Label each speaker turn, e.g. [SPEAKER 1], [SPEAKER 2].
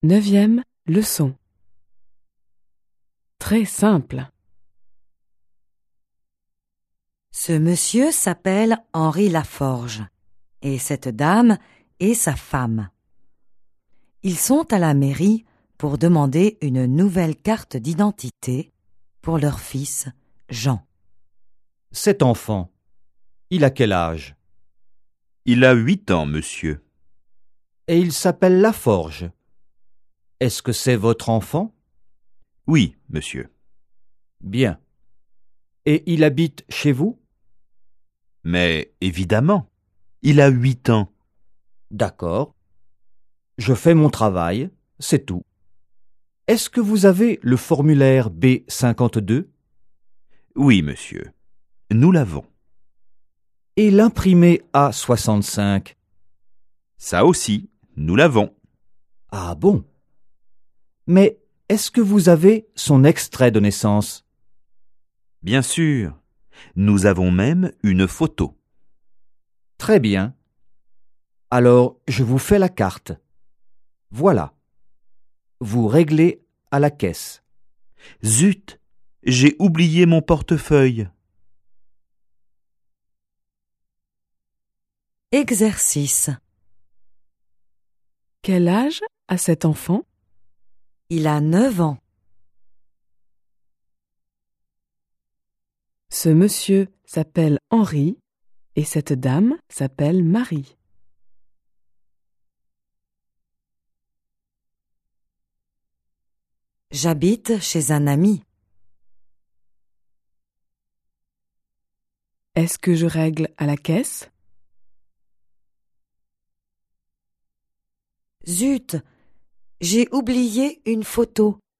[SPEAKER 1] Neuvième leçon. Très simple.
[SPEAKER 2] Ce monsieur s'appelle Henri Laforge et cette dame est sa femme. Ils sont à la mairie pour demander une nouvelle carte d'identité pour leur fils Jean.
[SPEAKER 3] Cet enfant, il a quel âge?
[SPEAKER 4] Il a 8 ans, monsieur.
[SPEAKER 3] Et il s'appelle Laforge. Est-ce que c'est votre enfant?
[SPEAKER 4] Oui, monsieur.
[SPEAKER 3] Bien. Et il habite chez vous?
[SPEAKER 4] Mais évidemment, il a 8 ans.
[SPEAKER 3] D'accord. Je fais mon travail, c'est tout. Est-ce que vous avez le formulaire B52?
[SPEAKER 4] Oui, monsieur. Nous l'avons.
[SPEAKER 3] Et l'imprimé A65?
[SPEAKER 4] Ça aussi, nous l'avons.
[SPEAKER 3] Ah bon? Mais est-ce que vous avez son extrait de naissance?
[SPEAKER 4] Bien sûr. Nous avons même une photo.
[SPEAKER 3] Très bien. Alors, je vous fais la carte. Voilà. Vous réglez à la caisse.
[SPEAKER 4] Zut, j'ai oublié mon portefeuille.
[SPEAKER 2] Exercice.
[SPEAKER 1] Quel âge a cet enfant?
[SPEAKER 2] Il a 9 ans.
[SPEAKER 1] Ce monsieur s'appelle Henri et cette dame s'appelle Marie.
[SPEAKER 2] J'habite chez un ami.
[SPEAKER 1] Est-ce que je règle à la caisse?
[SPEAKER 2] Zut, j'ai oublié une photo.